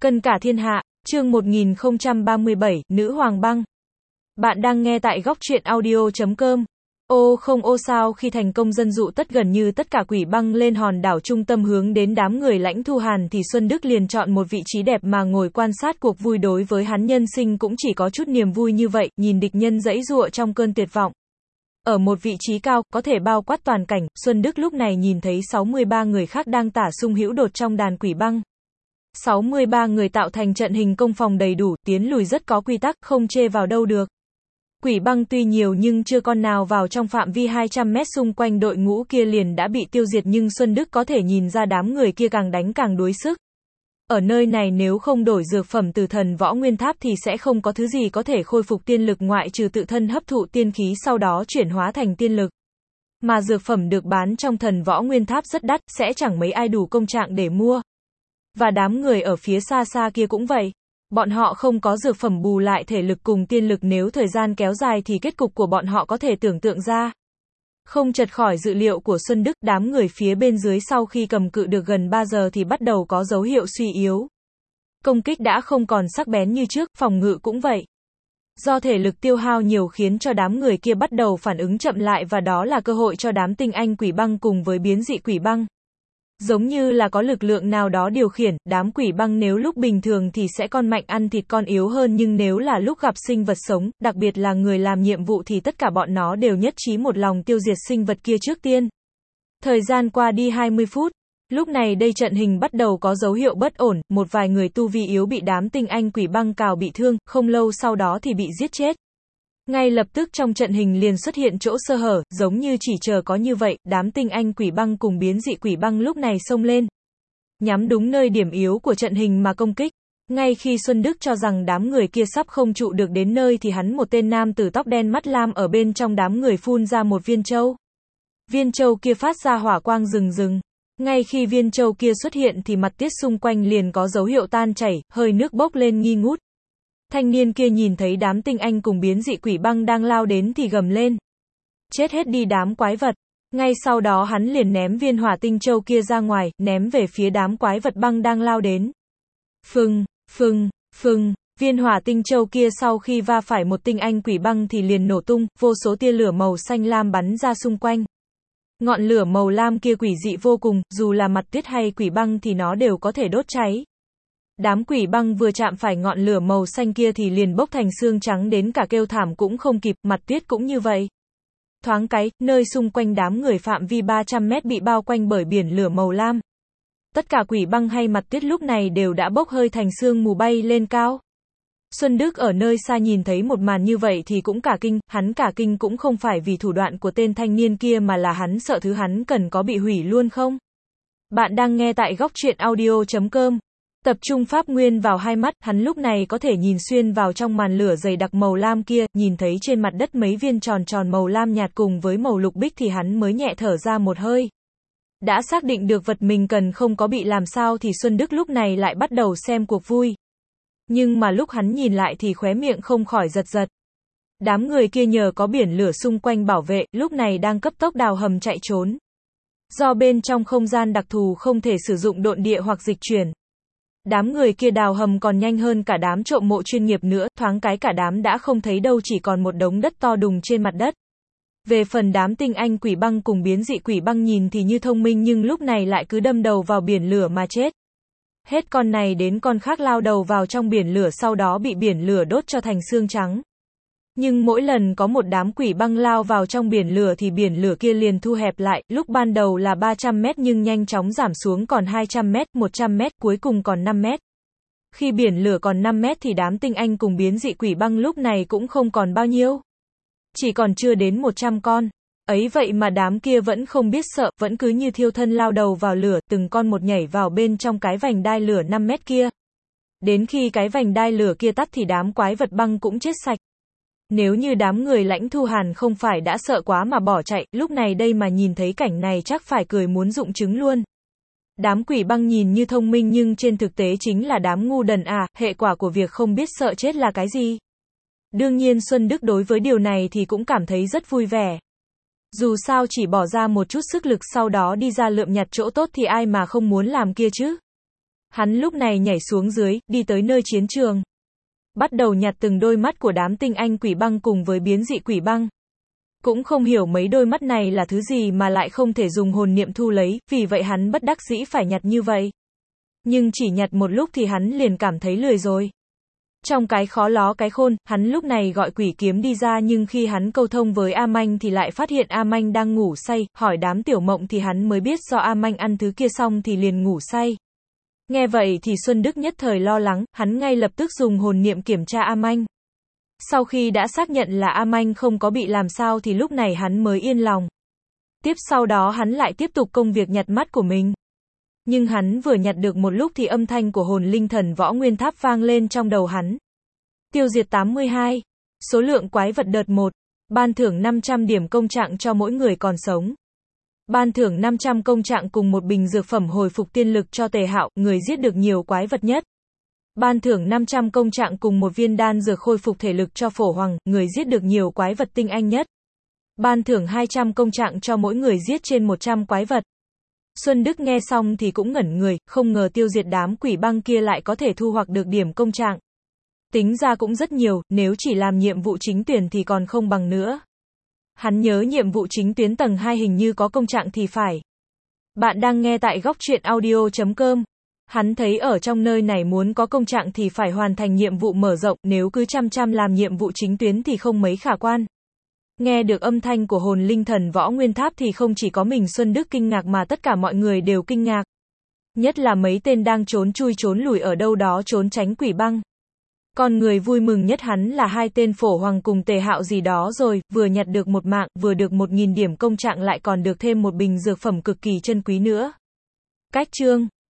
Cân cả thiên hạ, chương 1037, Nữ Hoàng Băng. Bạn đang nghe tại góc truyện audio.com. Ô không ô sao khi thành công dân dụ tất gần như tất cả quỷ băng lên hòn đảo trung tâm hướng đến đám người Lãnh Thu Hàn thì Xuân Đức liền chọn một vị trí đẹp mà ngồi quan sát cuộc vui. Đối với hắn nhân sinh cũng chỉ có chút niềm vui như vậy, nhìn địch nhân giãy giụa trong cơn tuyệt vọng. Ở một vị trí cao, có thể bao quát toàn cảnh, Xuân Đức lúc này nhìn thấy 63 người khác đang tả sung hữu đột trong đàn quỷ băng. 63 người tạo thành trận hình công phòng đầy đủ, tiến lùi rất có quy tắc, không chê vào đâu được. Quỷ băng tuy nhiều nhưng chưa con nào vào trong phạm vi 200 mét xung quanh đội ngũ kia liền đã bị tiêu diệt, nhưng Xuân Đức có thể nhìn ra đám người kia càng đánh càng đuối sức. Ở nơi này nếu không đổi dược phẩm từ thần võ nguyên tháp thì sẽ không có thứ gì có thể khôi phục tiên lực ngoại trừ tự thân hấp thụ tiên khí sau đó chuyển hóa thành tiên lực. Mà dược phẩm được bán trong thần võ nguyên tháp rất đắt, sẽ chẳng mấy ai đủ công trạng để mua. Và đám người ở phía xa xa kia cũng vậy. Bọn họ không có dược phẩm bù lại thể lực cùng tiên lực, nếu thời gian kéo dài thì kết cục của bọn họ có thể tưởng tượng ra. Không chật khỏi dự liệu của Xuân Đức, đám người phía bên dưới sau khi cầm cự được gần 3 giờ thì bắt đầu có dấu hiệu suy yếu. Công kích đã không còn sắc bén như trước, phòng ngự cũng vậy. Do thể lực tiêu hao nhiều khiến cho đám người kia bắt đầu phản ứng chậm lại, và đó là cơ hội cho đám tinh anh quỷ băng cùng với biến dị quỷ băng. Giống như là có lực lượng nào đó điều khiển, đám quỷ băng nếu lúc bình thường thì sẽ con mạnh ăn thịt con yếu hơn, nhưng nếu là lúc gặp sinh vật sống, đặc biệt là người làm nhiệm vụ thì tất cả bọn nó đều nhất trí một lòng tiêu diệt sinh vật kia trước tiên. Thời gian qua đi 20 phút. Lúc này đây trận hình bắt đầu có dấu hiệu bất ổn, một vài người tu vi yếu bị đám tinh anh quỷ băng cào bị thương, không lâu sau đó thì bị giết chết. Ngay lập tức trong trận hình liền xuất hiện chỗ sơ hở, giống như chỉ chờ có như vậy, đám tinh anh quỷ băng cùng biến dị quỷ băng lúc này xông lên. Nhắm đúng nơi điểm yếu của trận hình mà công kích. Ngay khi Xuân Đức cho rằng đám người kia sắp không trụ được đến nơi thì hắn, một tên nam tử tóc đen mắt lam ở bên trong đám người phun ra một viên châu. Viên châu kia phát ra hỏa quang rừng rừng. Ngay khi viên châu kia xuất hiện thì mặt tiết xung quanh liền có dấu hiệu tan chảy, hơi nước bốc lên nghi ngút. Thanh niên kia nhìn thấy đám tinh anh cùng biến dị quỷ băng đang lao đến thì gầm lên. Chết hết đi đám quái vật. Ngay sau đó hắn liền ném viên hỏa tinh châu kia ra ngoài, ném về phía đám quái vật băng đang lao đến. Phừng, phừng, phừng, viên hỏa tinh châu kia sau khi va phải một tinh anh quỷ băng thì liền nổ tung, vô số tia lửa màu xanh lam bắn ra xung quanh. Ngọn lửa màu lam kia quỷ dị vô cùng, dù là mặt tuyết hay quỷ băng thì nó đều có thể đốt cháy. Đám quỷ băng vừa chạm phải ngọn lửa màu xanh kia thì liền bốc thành xương trắng, đến cả kêu thảm cũng không kịp, mặt tuyết cũng như vậy. Thoáng cái, nơi xung quanh đám người phạm vi 300 mét bị bao quanh bởi biển lửa màu lam. Tất cả quỷ băng hay mặt tuyết lúc này đều đã bốc hơi thành sương mù bay lên cao. Xuân Đức ở nơi xa nhìn thấy một màn như vậy thì cũng cả kinh, hắn cả kinh cũng không phải vì thủ đoạn của tên thanh niên kia mà là hắn sợ thứ hắn cần có bị hủy luôn không. Bạn đang nghe tại góc truyện audio.com. Tập trung pháp nguyên vào hai mắt, hắn lúc này có thể nhìn xuyên vào trong màn lửa dày đặc màu lam kia, nhìn thấy trên mặt đất mấy viên tròn tròn màu lam nhạt cùng với màu lục bích thì hắn mới nhẹ thở ra một hơi. Đã xác định được vật mình cần không có bị làm sao thì Xuân Đức lúc này lại bắt đầu xem cuộc vui. Nhưng mà lúc hắn nhìn lại thì khóe miệng không khỏi giật giật. Đám người kia nhờ có biển lửa xung quanh bảo vệ, lúc này đang cấp tốc đào hầm chạy trốn. Do bên trong không gian đặc thù không thể sử dụng độn địa hoặc dịch chuyển. Đám người kia đào hầm còn nhanh hơn cả đám trộm mộ chuyên nghiệp nữa, thoáng cái cả đám đã không thấy đâu, chỉ còn một đống đất to đùng trên mặt đất. Về phần đám tinh anh quỷ băng cùng biến dị quỷ băng nhìn thì như thông minh nhưng lúc này lại cứ đâm đầu vào biển lửa mà chết. Hết con này đến con khác lao đầu vào trong biển lửa, sau đó bị biển lửa đốt cho thành xương trắng. Nhưng mỗi lần có một đám quỷ băng lao vào trong biển lửa thì biển lửa kia liền thu hẹp lại, lúc ban đầu là 300 mét nhưng nhanh chóng giảm xuống còn 200 mét, 100 mét, cuối cùng còn 5 mét. Khi biển lửa còn 5 mét thì đám tinh anh cùng biến dị quỷ băng lúc này cũng không còn bao nhiêu. Chỉ còn chưa đến 100 con. Ấy vậy mà đám kia vẫn không biết sợ, vẫn cứ như thiêu thân lao đầu vào lửa, từng con một nhảy vào bên trong cái vành đai lửa 5 mét kia. Đến khi cái vành đai lửa kia tắt thì đám quái vật băng cũng chết sạch. Nếu như đám người Lãnh Thu Hàn không phải đã sợ quá mà bỏ chạy, lúc này đây mà nhìn thấy cảnh này chắc phải cười muốn rụng trứng luôn. Đám quỷ băng nhìn như thông minh nhưng trên thực tế chính là đám ngu đần à, hệ quả của việc không biết sợ chết là cái gì? Đương nhiên Xuân Đức đối với điều này thì cũng cảm thấy rất vui vẻ. Dù sao chỉ bỏ ra một chút sức lực sau đó đi ra lượm nhặt chỗ tốt thì ai mà không muốn làm kia chứ. Hắn lúc này nhảy xuống dưới, đi tới nơi chiến trường. Bắt đầu nhặt từng đôi mắt của đám tinh anh quỷ băng cùng với biến dị quỷ băng. Cũng không hiểu mấy đôi mắt này là thứ gì mà lại không thể dùng hồn niệm thu lấy, vì vậy hắn bất đắc dĩ phải nhặt như vậy. Nhưng chỉ nhặt một lúc thì hắn liền cảm thấy lười rồi. Trong cái khó ló cái khôn, hắn lúc này gọi quỷ kiếm đi ra, nhưng khi hắn câu thông với A Manh thì lại phát hiện A Manh đang ngủ say, hỏi đám tiểu mộng thì hắn mới biết do A Manh ăn thứ kia xong thì liền ngủ say. Nghe vậy thì Xuân Đức nhất thời lo lắng, hắn ngay lập tức dùng hồn niệm kiểm tra A Manh. Sau khi đã xác nhận là A Manh không có bị làm sao thì lúc này hắn mới yên lòng. Tiếp sau đó hắn lại tiếp tục công việc nhặt mắt của mình. Nhưng hắn vừa nhặt được một lúc thì âm thanh của hồn linh thần võ nguyên tháp vang lên trong đầu hắn. Tiêu diệt 82. Số lượng quái vật đợt 1. Ban thưởng 500 điểm công trạng cho mỗi người còn sống. Ban thưởng 500 công trạng cùng một bình dược phẩm hồi phục tiên lực cho Tề Hạo, người giết được nhiều quái vật nhất. Ban thưởng 500 công trạng cùng một viên đan dược khôi phục thể lực cho Phổ Hoàng, người giết được nhiều quái vật tinh anh nhất. Ban thưởng 200 công trạng cho mỗi người giết trên 100 quái vật. Xuân Đức nghe xong thì cũng ngẩn người, không ngờ tiêu diệt đám quỷ băng kia lại có thể thu hoạch được điểm công trạng. Tính ra cũng rất nhiều, nếu chỉ làm nhiệm vụ chính tuyển thì còn không bằng nữa. Hắn nhớ nhiệm vụ chính tuyến tầng 2 hình như có công trạng thì phải. Bạn đang nghe tại góc truyện audio.com. Hắn thấy ở trong nơi này muốn có công trạng thì phải hoàn thành nhiệm vụ mở rộng, nếu cứ chăm làm nhiệm vụ chính tuyến thì không mấy khả quan. Nghe được âm thanh của hồn linh thần võ nguyên tháp thì không chỉ có mình Xuân Đức kinh ngạc mà tất cả mọi người đều kinh ngạc. Nhất là mấy tên đang trốn chui trốn lùi ở đâu đó trốn tránh quỷ băng. Con người vui mừng nhất hắn là hai tên Phổ Hoàng cùng Tề Hạo gì đó rồi, vừa nhặt được một mạng, vừa được 1000 điểm công trạng lại còn được thêm một bình dược phẩm cực kỳ chân quý nữa. Cách chương